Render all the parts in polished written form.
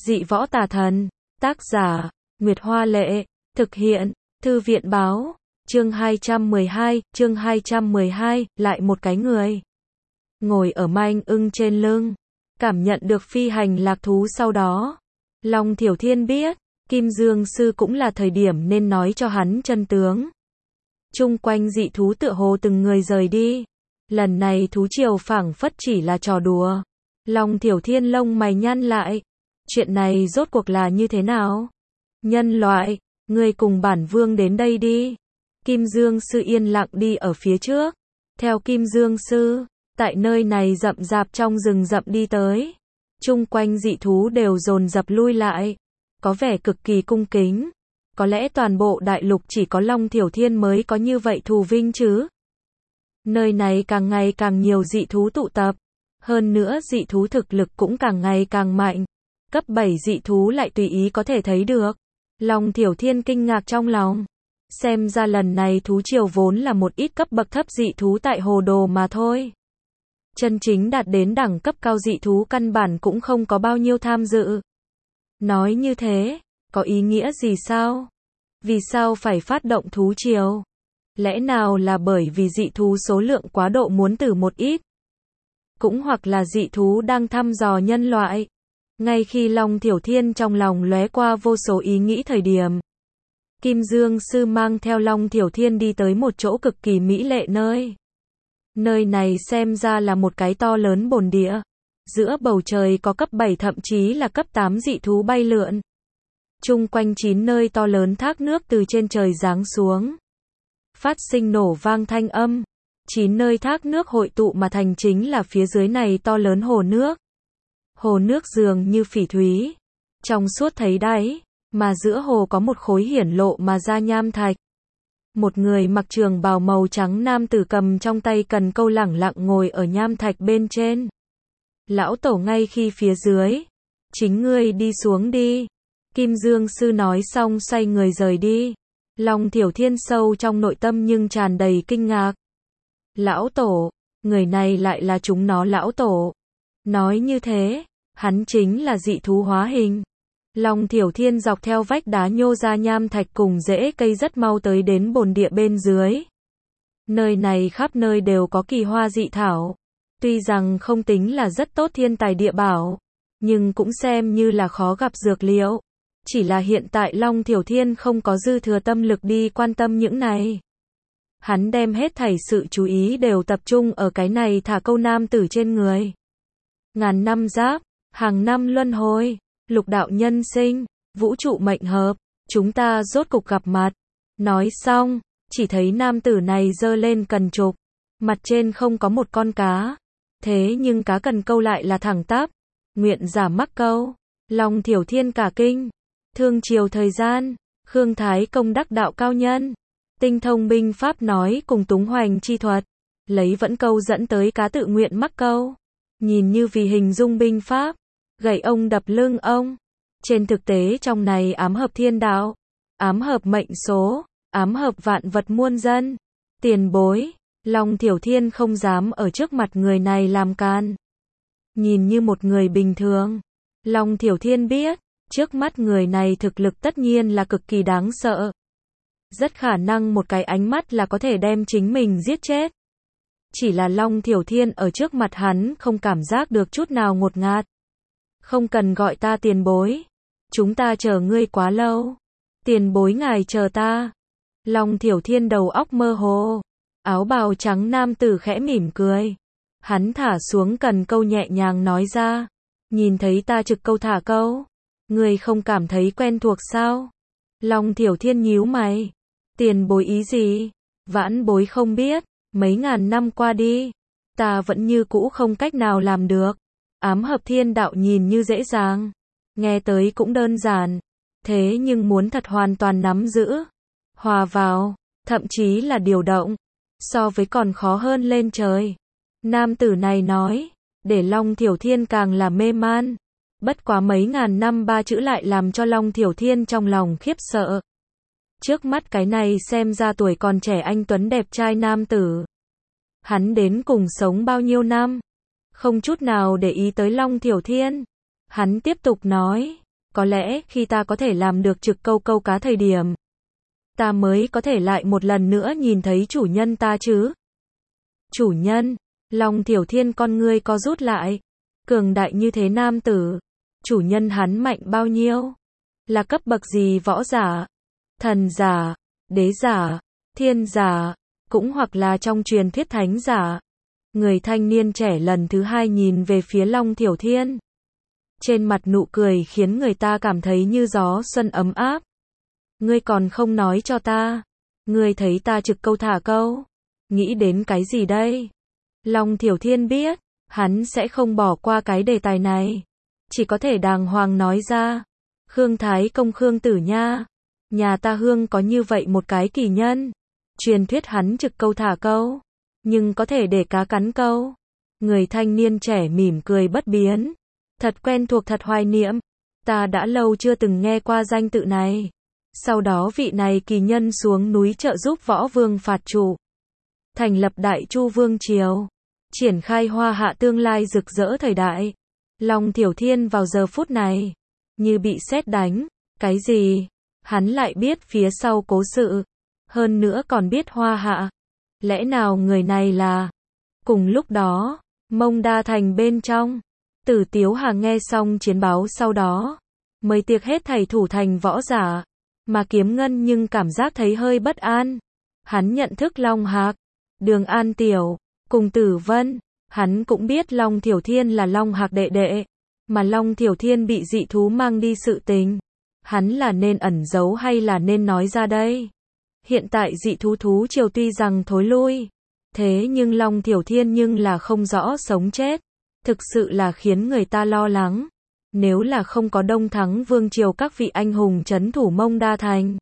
Dị võ tà thần, tác giả, Nguyệt Hoa Lệ, thực hiện, Thư viện Báo, chương 212, lại một cái người. Ngồi ở manh ưng trên lưng, cảm nhận được phi hành lạc thú sau đó. Long Thiểu Thiên biết, Kim Dương Sư cũng là thời điểm nên nói cho hắn chân tướng. Chung quanh dị thú tựa hồ từng người rời đi. Lần này thú triều phảng phất chỉ là trò đùa. Long Thiểu Thiên lông mày nhăn lại. Chuyện này rốt cuộc là như thế nào? Nhân loại, ngươi cùng bản vương đến đây đi. Kim Dương Sư yên lặng đi ở phía trước. Theo Kim Dương Sư, tại nơi này rậm rạp trong rừng rậm đi tới. Chung quanh dị thú đều dồn dập lui lại. Có vẻ cực kỳ cung kính. Có lẽ toàn bộ đại lục chỉ có Long Thiểu Thiên mới có như vậy thù vinh chứ. Nơi này càng ngày càng nhiều dị thú tụ tập. Hơn nữa dị thú thực lực cũng càng ngày càng mạnh. Cấp 7 dị thú lại tùy ý có thể thấy được. Long Thiểu Thiên kinh ngạc trong lòng. Xem ra lần này thú triều vốn là một ít cấp bậc thấp dị thú tại hồ đồ mà thôi. Chân chính đạt đến đẳng cấp cao dị thú căn bản cũng không có bao nhiêu tham dự. Nói như thế, có ý nghĩa gì sao? Vì sao phải phát động thú triều? Lẽ nào là bởi vì dị thú số lượng quá độ muốn tử một ít? Cũng hoặc là dị thú đang thăm dò nhân loại? Ngay khi Long Thiểu Thiên trong lòng lóe qua vô số ý nghĩ thời điểm, Kim Dương Sư mang theo Long Thiểu Thiên đi tới một chỗ cực kỳ mỹ lệ nơi. Nơi này xem ra là một cái to lớn bồn địa. Giữa bầu trời có cấp 7 thậm chí là cấp 8 dị thú bay lượn. Chung quanh 9 nơi to lớn thác nước từ trên trời giáng xuống. Phát sinh nổ vang thanh âm. 9 nơi thác nước hội tụ mà thành chính là phía dưới này to lớn hồ nước. Hồ nước dường như phỉ thúy. Trong suốt thấy đáy. Mà giữa hồ có một khối hiển lộ mà ra nham thạch. Một người mặc trường bào màu trắng nam tử cầm trong tay cần câu lẳng lặng ngồi ở nham thạch bên trên. Lão tổ ngay khi phía dưới. Chính ngươi đi xuống đi. Kim Dương Sư nói xong xoay người rời đi. Long Thiểu Thiên sâu trong nội tâm nhưng tràn đầy kinh ngạc. Lão tổ, người này lại là chúng nó lão tổ. Nói như thế, hắn chính là dị thú hóa hình. Long Thiểu Thiên dọc theo vách đá nhô ra nham thạch cùng rễ cây rất mau tới đến bồn địa bên dưới. Nơi này khắp nơi đều có kỳ hoa dị thảo. Tuy rằng không tính là rất tốt thiên tài địa bảo, nhưng cũng xem như là khó gặp dược liệu. Chỉ là hiện tại Long Thiểu Thiên không có dư thừa tâm lực đi quan tâm những này. Hắn đem hết thảy sự chú ý đều tập trung ở cái này thả câu nam tử trên người. Ngàn năm giáp, hàng năm luân hồi, lục đạo nhân sinh, vũ trụ mệnh hợp, chúng ta rốt cục gặp mặt. Nói xong, chỉ thấy nam tử này giơ lên cần trục, mặt trên không có một con cá. Thế nhưng cá cần câu lại là thẳng tắp, nguyện giả mắc câu. Long Thiểu Thiên cả kinh. Thương triều thời gian, Khương Thái công đắc đạo cao nhân, tinh thông binh pháp nói cùng túng hoành chi thuật, lấy vẫn câu dẫn tới cá tự nguyện mắc câu. Nhìn như vì hình dung binh pháp, gậy ông đập lưng ông. Trên thực tế trong này ám hợp thiên đạo, ám hợp mệnh số, ám hợp vạn vật muôn dân. Tiền bối, Long Thiểu Thiên không dám ở trước mặt người này làm can. Nhìn như một người bình thường, Long Thiểu Thiên biết, trước mắt người này thực lực tất nhiên là cực kỳ đáng sợ. Rất khả năng một cái ánh mắt là có thể đem chính mình giết chết. Chỉ là Long Thiểu Thiên ở trước mặt hắn không cảm giác được chút nào ngột ngạt. Không cần gọi ta tiền bối. Chúng ta chờ ngươi quá lâu. Tiền bối ngài chờ ta. Long Thiểu Thiên đầu óc mơ hồ. Áo bào trắng nam tử khẽ mỉm cười. Hắn thả xuống cần câu nhẹ nhàng nói ra. Nhìn thấy ta trực câu thả câu. Ngươi không cảm thấy quen thuộc sao? Long Thiểu Thiên nhíu mày. Tiền bối ý gì? Vãn bối không biết. Mấy ngàn năm qua đi, ta vẫn như cũ không cách nào làm được. Ám hợp thiên đạo nhìn như dễ dàng, nghe tới cũng đơn giản. Thế nhưng muốn thật hoàn toàn nắm giữ, hòa vào, thậm chí là điều động, so với còn khó hơn lên trời. Nam tử này nói, để Long Thiểu Thiên càng là mê man. Bất quá mấy ngàn năm ba chữ lại làm cho Long Thiểu Thiên trong lòng khiếp sợ. Trước mắt cái này xem ra tuổi còn trẻ anh tuấn đẹp trai nam tử. Hắn đến cùng sống bao nhiêu năm? Không chút nào để ý tới Long Thiểu Thiên. Hắn tiếp tục nói, Có lẽ khi ta có thể làm được trực câu câu cá thời điểm, ta mới có thể lại một lần nữa nhìn thấy chủ nhân ta chứ. Chủ nhân, Long Thiểu Thiên con ngươi co rút lại. Cường đại như thế nam tử, chủ nhân hắn mạnh bao nhiêu? Là cấp bậc gì võ giả? Thần giả, đế giả, thiên giả, cũng hoặc là trong truyền thuyết thánh giả. Người thanh niên trẻ lần thứ hai nhìn về phía Long Thiểu Thiên. Trên mặt nụ cười khiến người ta cảm thấy như gió xuân ấm áp. Ngươi còn không nói cho ta. Ngươi thấy ta trực câu thả câu. Nghĩ đến cái gì đây? Long Thiểu Thiên biết, hắn sẽ không bỏ qua cái đề tài này. Chỉ có thể đàng hoàng nói ra. Khương Thái Công Khương Tử Nha. Nhà ta Hương có như vậy một cái kỳ nhân. Truyền thuyết hắn trực câu thả câu. Nhưng có thể để cá cắn câu. Người thanh niên trẻ mỉm cười bất biến. Thật quen thuộc thật hoài niệm. Ta đã lâu chưa từng nghe qua danh tự này. Sau đó vị này kỳ nhân xuống núi trợ giúp võ vương phạt chủ. Thành lập Đại Chu Vương Triều. Triển khai hoa hạ tương lai rực rỡ thời đại. Long Thiểu Thiên vào giờ phút này. Như bị sét đánh. Cái gì? Hắn lại biết phía sau cố sự. Hơn nữa còn biết hoa hạ. Lẽ nào người này là... Cùng lúc đó, Mông Đa Thành bên trong. Tử Tiếu Hà nghe xong chiến báo sau đó. Mới tiệc hết thảy thủ thành võ giả. Mà Kiếm Ngân nhưng cảm giác thấy hơi bất an. Hắn nhận thức Long Hạc, Đường An Tiểu, cùng Tử Vân. Hắn cũng biết Long Thiểu Thiên là Long Hạc đệ đệ. Mà Long Thiểu Thiên bị dị thú mang đi sự tình. Hắn là nên ẩn giấu hay là nên nói ra đây? Hiện tại dị thú triều tuy rằng thối lui. Thế nhưng Long Thiểu Thiên nhưng là không rõ sống chết. Thực sự là khiến người ta lo lắng. Nếu là không có Đông Thắng Vương Triều các vị anh hùng trấn thủ Mông Đa Thành.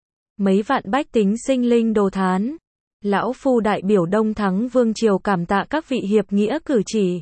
Mấy vạn bách tính sinh linh đồ thán. Lão Phu đại biểu Đông Thắng Vương Triều cảm tạ các vị hiệp nghĩa cử chỉ.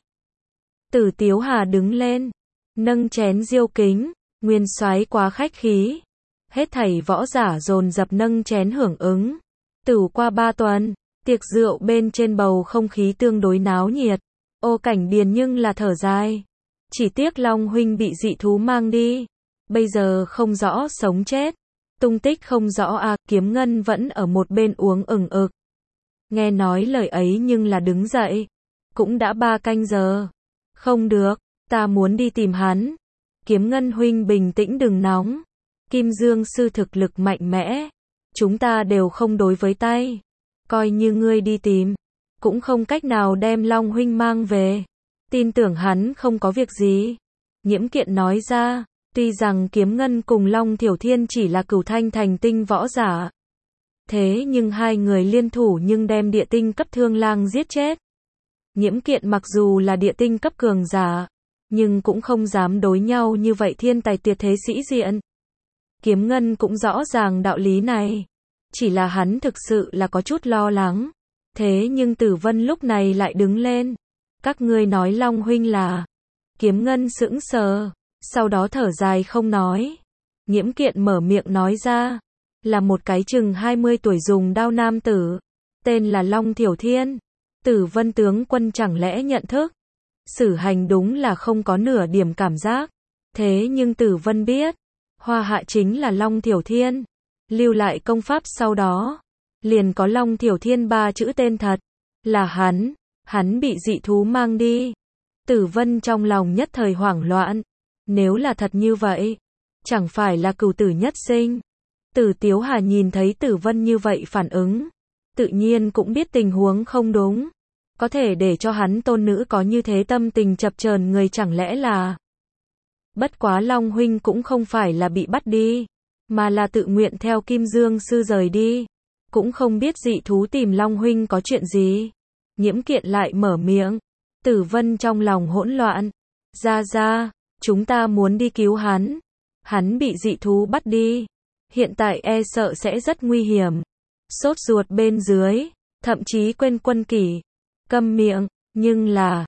Tử Tiếu Hà đứng lên. Nâng chén diêu kính. Nguyên soái quá khách khí. Hết thảy võ giả dồn dập nâng chén hưởng ứng. Tửu qua 3 tuần. Tiệc rượu bên trên bầu không khí tương đối náo nhiệt. Ô Cảnh Điền nhưng là thở dài. Chỉ tiếc Long huynh bị dị thú mang đi. Bây giờ không rõ sống chết. Tung tích không rõ à, Kiếm Ngân vẫn ở một bên uống ừng ực. Nghe nói lời ấy nhưng là đứng dậy. Cũng đã 3 canh giờ. Không được, ta muốn đi tìm hắn. Kiếm Ngân huynh bình tĩnh đừng nóng. Kim Dương sư thực lực mạnh mẽ. Chúng ta đều không đối với tay. Coi như ngươi đi tìm. Cũng không cách nào đem Long huynh mang về. Tin tưởng hắn không có việc gì. Nhiễm Kiện nói ra. Tuy rằng Kiếm Ngân cùng Long Thiểu Thiên chỉ là Cửu Thanh thành tinh võ giả. Thế nhưng hai người liên thủ nhưng đem địa tinh cấp Thương Lang giết chết. Nhiễm Kiện mặc dù là địa tinh cấp cường giả. Nhưng cũng không dám đối nhau như vậy thiên tài tuyệt thế sĩ diện. Kiếm Ngân cũng rõ ràng đạo lý này. Chỉ là hắn thực sự là có chút lo lắng. Thế nhưng Tử Vân lúc này lại đứng lên. Các ngươi nói Long huynh là... Kiếm Ngân sững sờ. Sau đó thở dài không nói. Nhiễm Kiện mở miệng nói ra. Là một cái chừng 20 tuổi dùng đao nam tử. Tên là Long Thiểu Thiên. Tử Vân tướng quân chẳng lẽ nhận thức. Sử hành đúng là không có nửa điểm cảm giác. Thế nhưng Tử Vân biết. Hoa hạ chính là Long Thiểu Thiên. Lưu lại công pháp sau đó. Liền có Long Thiểu Thiên 3 chữ tên thật. Là hắn. Hắn bị dị thú mang đi. Tử Vân trong lòng nhất thời hoảng loạn. Nếu là thật như vậy. Chẳng phải là cửu tử nhất sinh. Tử Tiếu Hà nhìn thấy Tử Vân như vậy phản ứng. Tự nhiên cũng biết tình huống không đúng. Có thể để cho hắn tôn nữ có như thế tâm tình chập chờn người chẳng lẽ là... Bất quá Long huynh cũng không phải là bị bắt đi. Mà là tự nguyện theo Kim Dương sư rời đi. Cũng không biết dị thú tìm Long huynh có chuyện gì. Nhiễm Kiện lại mở miệng. Tử Vân trong lòng hỗn loạn. Ra, chúng ta muốn đi cứu hắn. Hắn bị dị thú bắt đi. Hiện tại e sợ sẽ rất nguy hiểm. Sốt ruột bên dưới. Thậm chí quên quân kỷ. Câm miệng. Nhưng là.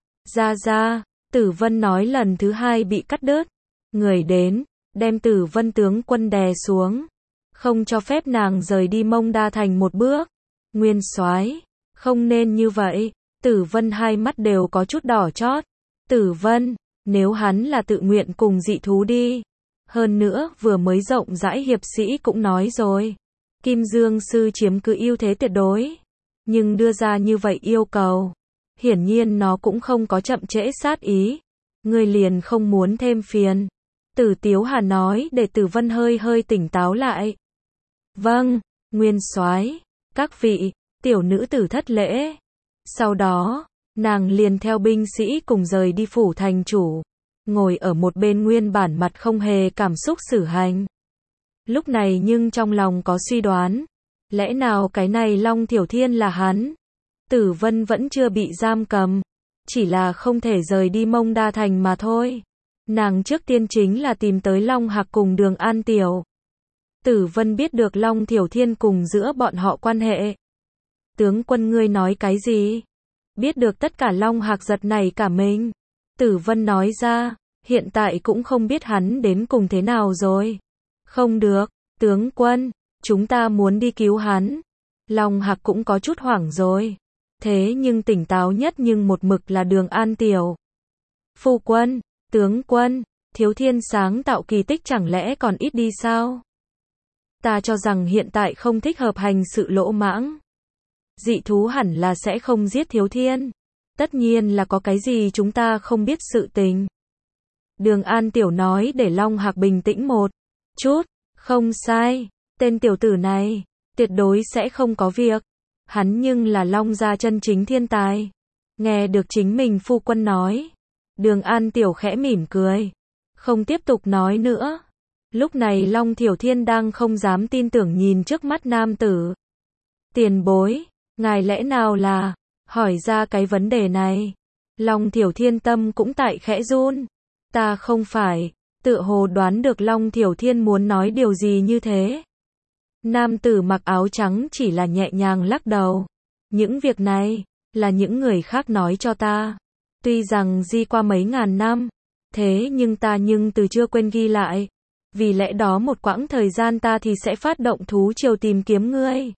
Ra. Tử Vân nói lần thứ 2 bị cắt đứt. Người đến. Đem Tử Vân tướng quân đè xuống. Không cho phép nàng rời đi Mông Đa Thành một bước. Nguyên soái, không nên như vậy. Tử Vân hai mắt đều có chút đỏ chót. Tử Vân, nếu hắn là tự nguyện cùng dị thú đi. Hơn nữa, vừa mới rộng rãi hiệp sĩ cũng nói rồi. Kim Dương Sư chiếm cứ ưu thế tuyệt đối. Nhưng đưa ra như vậy yêu cầu. Hiển nhiên nó cũng không có chậm trễ sát ý. Ngươi liền không muốn thêm phiền. Tử Tiếu Hà nói để Tử Vân hơi hơi tỉnh táo lại. Vâng, Nguyên Soái, các vị, tiểu nữ tử thất lễ. Sau đó, nàng liền theo binh sĩ cùng rời đi phủ thành chủ. Ngồi ở một bên nguyên bản mặt không hề cảm xúc Sử Hành. Lúc này nhưng trong lòng có suy đoán. Lẽ nào cái này Long Thiểu Thiên là hắn? Tử Vân vẫn chưa bị giam cầm. Chỉ là không thể rời đi Mông Đa Thành mà thôi. Nàng trước tiên chính là tìm tới Long Hạc cùng Đường An Tiểu. Tử Vân biết được Long Thiểu Thiên cùng giữa bọn họ quan hệ. Tướng quân ngươi nói cái gì? Biết được tất cả Long Hạc giật nảy cả mình. Tử Vân nói ra, hiện tại cũng không biết hắn đến cùng thế nào rồi. Không được, tướng quân, chúng ta muốn đi cứu hắn. Long Hạc cũng có chút hoảng rồi. Thế nhưng tỉnh táo nhất nhưng một mực là Đường An Tiểu. Phu quân, tướng quân, Thiếu Thiên sáng tạo kỳ tích chẳng lẽ còn ít đi sao? Ta cho rằng hiện tại không thích hợp hành sự lỗ mãng. Dị thú hẳn là sẽ không giết Thiếu Thiên. Tất nhiên là có cái gì chúng ta không biết sự tình. Đường An Tiểu nói để Long Hạc bình tĩnh một chút. Không sai, tên tiểu tử này, tuyệt đối sẽ không có việc. Hắn nhưng là Long gia chân chính thiên tài. Nghe được chính mình phu quân nói. Đường An Tiểu khẽ mỉm cười. Không tiếp tục nói nữa. Lúc này Long Thiểu Thiên đang không dám tin tưởng nhìn trước mắt nam tử. Tiền bối, ngài lẽ nào là, hỏi ra cái vấn đề này. Long Thiểu Thiên tâm cũng tại khẽ run. Ta không phải, tựa hồ đoán được Long Thiểu Thiên muốn nói điều gì như thế. Nam tử mặc áo trắng chỉ là nhẹ nhàng lắc đầu. Những việc này, là những người khác nói cho ta. Tuy rằng di qua mấy ngàn năm, thế nhưng ta từ chưa quên ghi lại. Vì lẽ đó một quãng thời gian ta thì sẽ phát động thú triều tìm kiếm ngươi.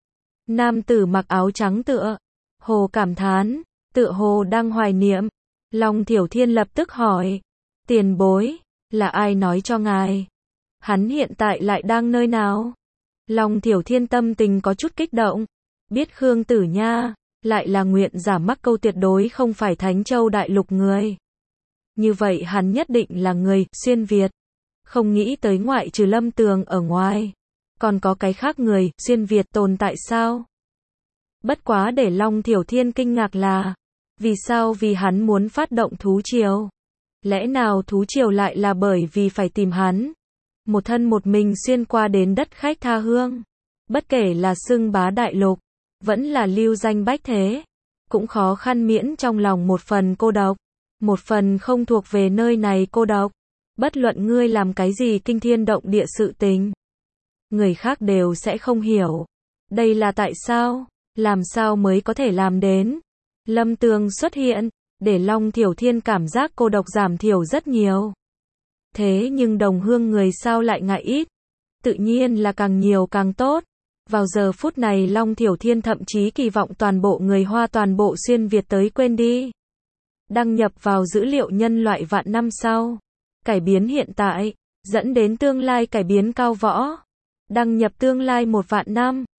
Nam tử mặc áo trắng tựa hồ cảm thán, tựa hồ đang hoài niệm. Long Thiểu Thiên lập tức hỏi, tiền bối, là ai nói cho ngài? Hắn hiện tại lại đang nơi nào? Long Thiểu Thiên tâm tình có chút kích động. Biết Khương Tử Nha, lại là nguyện giả mắc câu tuyệt đối không phải Thánh Châu Đại Lục người. Như vậy hắn nhất định là người xuyên Việt. Không nghĩ tới ngoại trừ Lâm Tường ở ngoài. Còn có cái khác người xuyên Việt tồn tại sao? Bất quá để Long Thiểu Thiên kinh ngạc là, vì sao vì hắn muốn phát động thú triều? Lẽ nào thú triều lại là bởi vì phải tìm hắn? Một thân một mình xuyên qua đến đất khách tha hương. Bất kể là xưng bá đại lục, vẫn là lưu danh bách thế. Cũng khó khăn miễn trong lòng một phần cô độc. Một phần không thuộc về nơi này cô độc. Bất luận ngươi làm cái gì kinh thiên động địa sự tình, người khác đều sẽ không hiểu. Đây là tại sao? Làm sao mới có thể làm đến? Lâm Tường xuất hiện, để Long Thiểu Thiên cảm giác cô độc giảm thiểu rất nhiều. Thế nhưng đồng hương người sao lại ngại ít? Tự nhiên là càng nhiều càng tốt. Vào giờ phút này Long Thiểu Thiên thậm chí kỳ vọng toàn bộ người Hoa toàn bộ xuyên Việt tới quên đi. Đăng nhập vào dữ liệu nhân loại vạn năm sau. Cải biến hiện tại, dẫn đến tương lai cải biến cao võ. Đăng nhập tương lai 1 vạn năm.